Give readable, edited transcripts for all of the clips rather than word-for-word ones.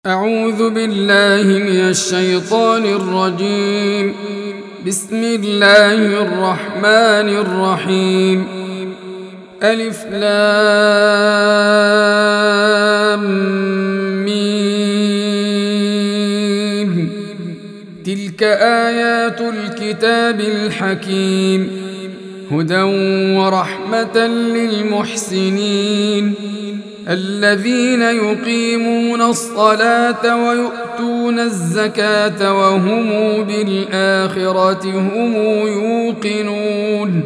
أعوذ بالله من الشيطان الرجيم. بسم الله الرحمن الرحيم. ألف لام ميم. تلك آيات الكتاب الحكيم، هدى ورحمة للمحسنين الذين يقيمون الصلاة ويؤتون الزكاة وهم بالآخرة هم يوقنون.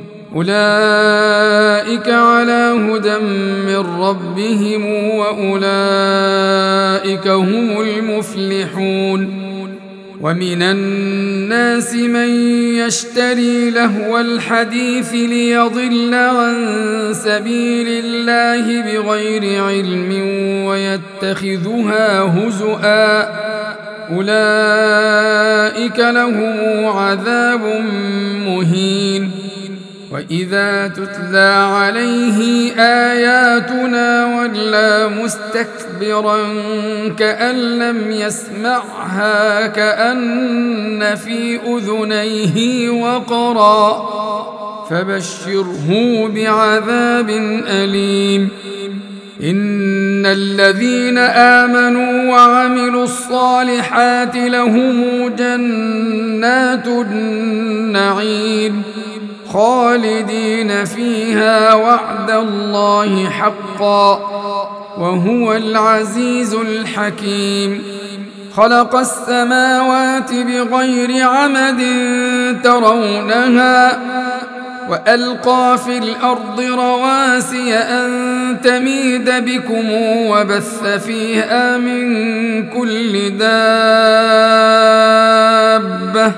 أولئك على هدى من ربهم وأولئك هم المفلحون. ومن الناس من يشتري لهو الحديث ليضل عن سبيل الله بغير علم ويتخذها هزؤا، أولئك لهم عذاب مهين. وإذا تتلى عليه آياتنا ولى مستكبرا كأن لم يسمعها كأن في أذنيه وقرا، فبشره بعذاب أليم. إن الذين آمنوا وعملوا الصالحات لهم جنات النعيم خالدين فيها وعد الله حقا، وهو العزيز الحكيم. خلق السماوات بغير عمد ترونها وألقى في الأرض رواسي أن تميد بكم وبث فيها من كل دابة،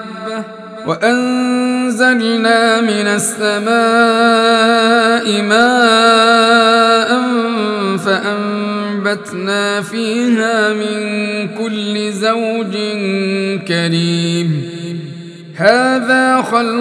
وأنزلنا من السماء ماء فأنبتنا فيها من كل زوج كريم. هذا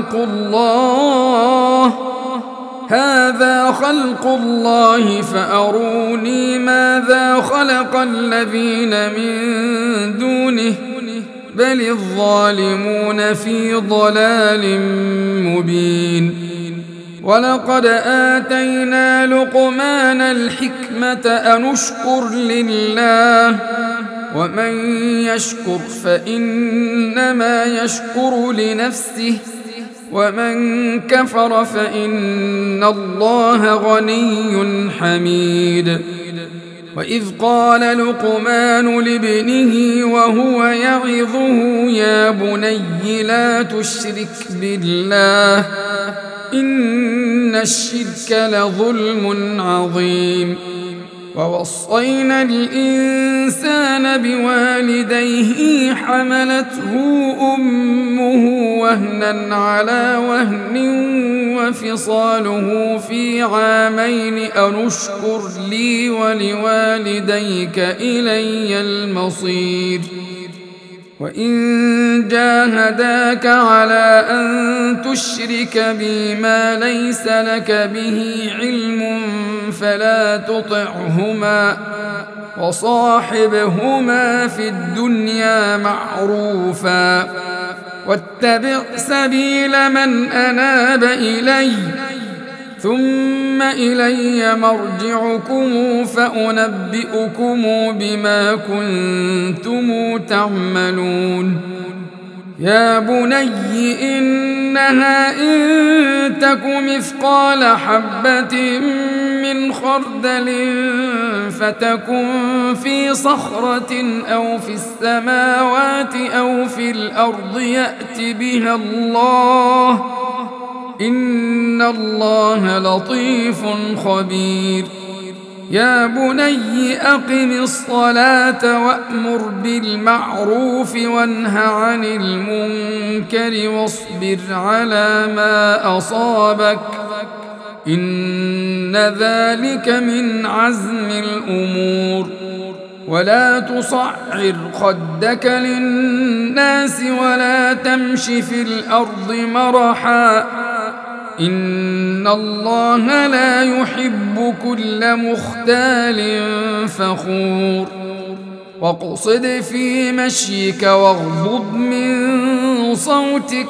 خلق الله فأروني ماذا خلق الذين من دونه بل الظالمون في ضلال مبين. ولقد آتينا لقمان الحكمة أن اشكر لله، ومن يشكر فإنما يشكر لنفسه، ومن كفر فإن الله غني حميد. وإذ قال لقمان لابنه وهو يعظه يا بني لا تشرك بالله إن الشرك لظلم عظيم. ووصينا الإنسان بوالديه حملته أمه وهنا على وهن وفصاله في عامين أن اشكر لي ولوالديك إلي المصير. وإن جاهداك على أن تشرك بي ما ليس لك به علم فلا تطعهما، وصاحبهما في الدنيا معروفا، واتبع سبيل من أناب إلي، ثم إلي مرجعكم فأنبئكم بما كنتم تعملون. يا بني إنها إن تك مثقال حبة من خردل فتكن في صخرة أو في السماوات أو في الأرض يأت بها الله، إن الله لطيف خبير. يا بني أقم الصلاة وأمر بالمعروف وانه عن المنكر واصبر على ما أصابك، إن ذلك من عزم الأمور. ولا تصعر خدك للناس ولا تمش في الأرض مرحا، إن الله لا يحب كل مختال فخور. واقصد في مشيك واغضض من صوتك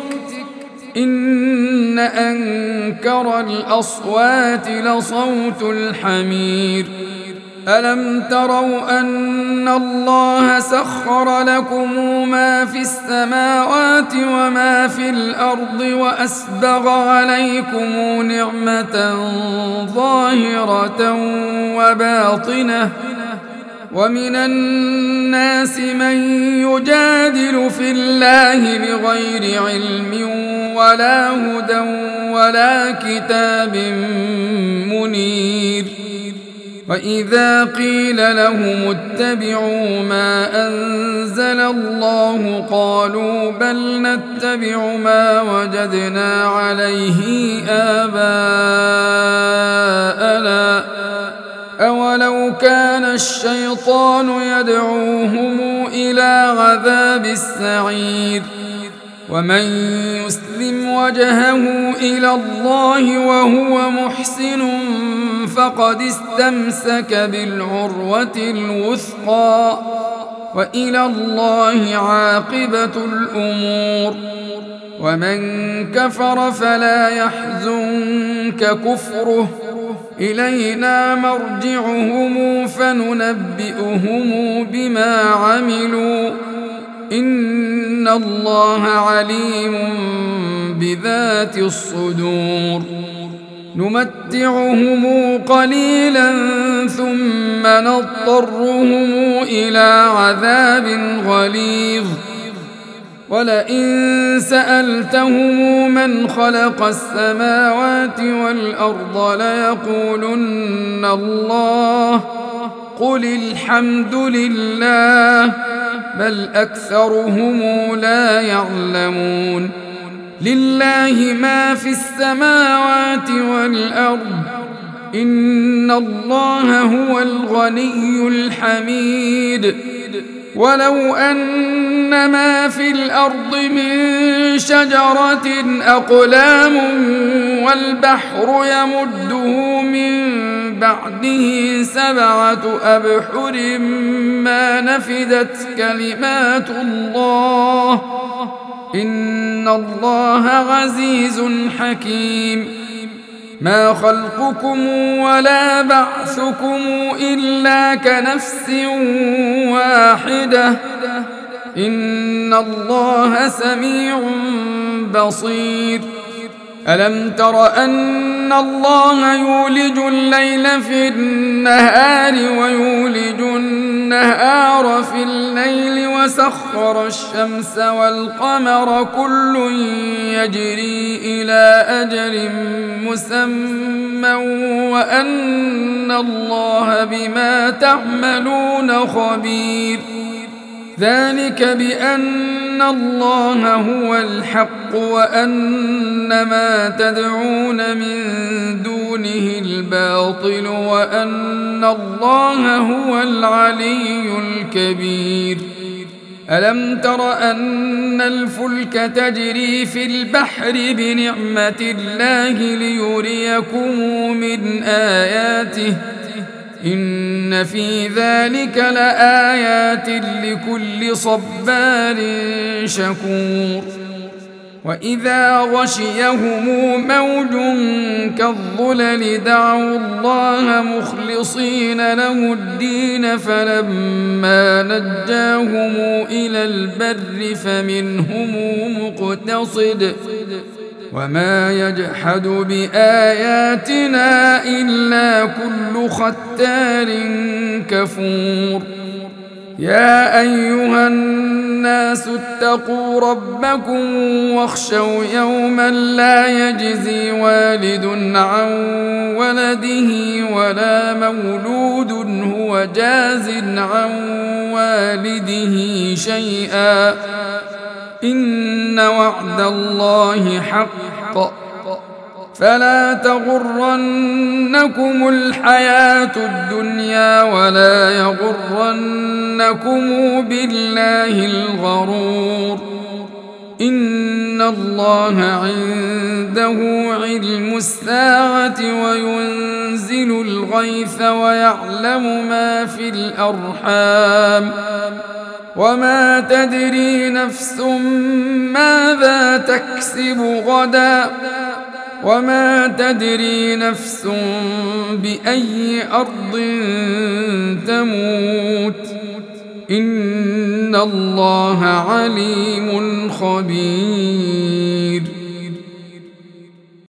إن أنكر الأصوات لصوت الحمير ألم تروا أن الله سخر لكم ما في السماوات وما في الأرض وأسبغ عليكم نعمة ظاهرة وباطنة ومن الناس من يجادل في الله بغير علم ولا هدى ولا كتاب منير وإذا قيل لهم اتبعوا ما أنزل الله قالوا بل نتبع ما وجدنا عليه آباءنا أولو كان الشيطان يدعوهم إلى عذاب السعير ومن يسلم وجهه إلى الله وهو محسن فقد استمسك بالعروة الوثقى وإلى الله عاقبة الأمور ومن كفر فلا يحزنك كفره إلينا مرجعهم فننبئهم بما عملوا إن الله عليم بذات الصدور نمتعهم قليلا ثم نضطرهم إلى عذاب غليظ ولئن سألتهم من خلق السماوات والأرض ليقولن الله قل الحمد لله بل أكثرهم لا يعلمون لله ما في السماوات والأرض إن الله هو الغني الحميد ولو أن ما في الأرض من شجرة أقلام والبحر يمده من بعده 7 أبحر ما نفدت كلمات الله إن الله عزيز حكيم ما خلقكم ولا بعثكم إلا كنفس واحدة إن الله سميع بصير ألم تر أن الله يولج الليل في النهار ويولج النهار في الليل وسخر الشمس والقمر كل يجري إلى أجل مسمى وأن الله بما تعملون خبير ذلك بأن الله هو الحق وأن ما تدعون من دونه الباطل وأن الله هو العلي الكبير ألم تر أن الفلك تجري في البحر بنعمة الله ليريكم من آياته إن في ذلك لآيات لكل صبار شكور وإذا غشيهم موج كالظلل دعوا الله مخلصين له الدين فلما نجاهم إلى البر فمنهم مقتصد وما يجحد بآياتنا إلا كل ختار كفور يا أيها الناس اتقوا ربكم واخشوا يوما لا يجزي والد عن ولده ولا مولود هو جاز عن والده شيئا إن وعد الله حق فلا تغرنكم الحياة الدنيا ولا يغرنكم بالله الغرور إن الله عنده علم الساعة وينزل الغيث ويعلم ما في الأرحام وما تدري نفس ماذا تكسب غدا وما تدري نفس بأي أرض تموت إن الله عليم خبير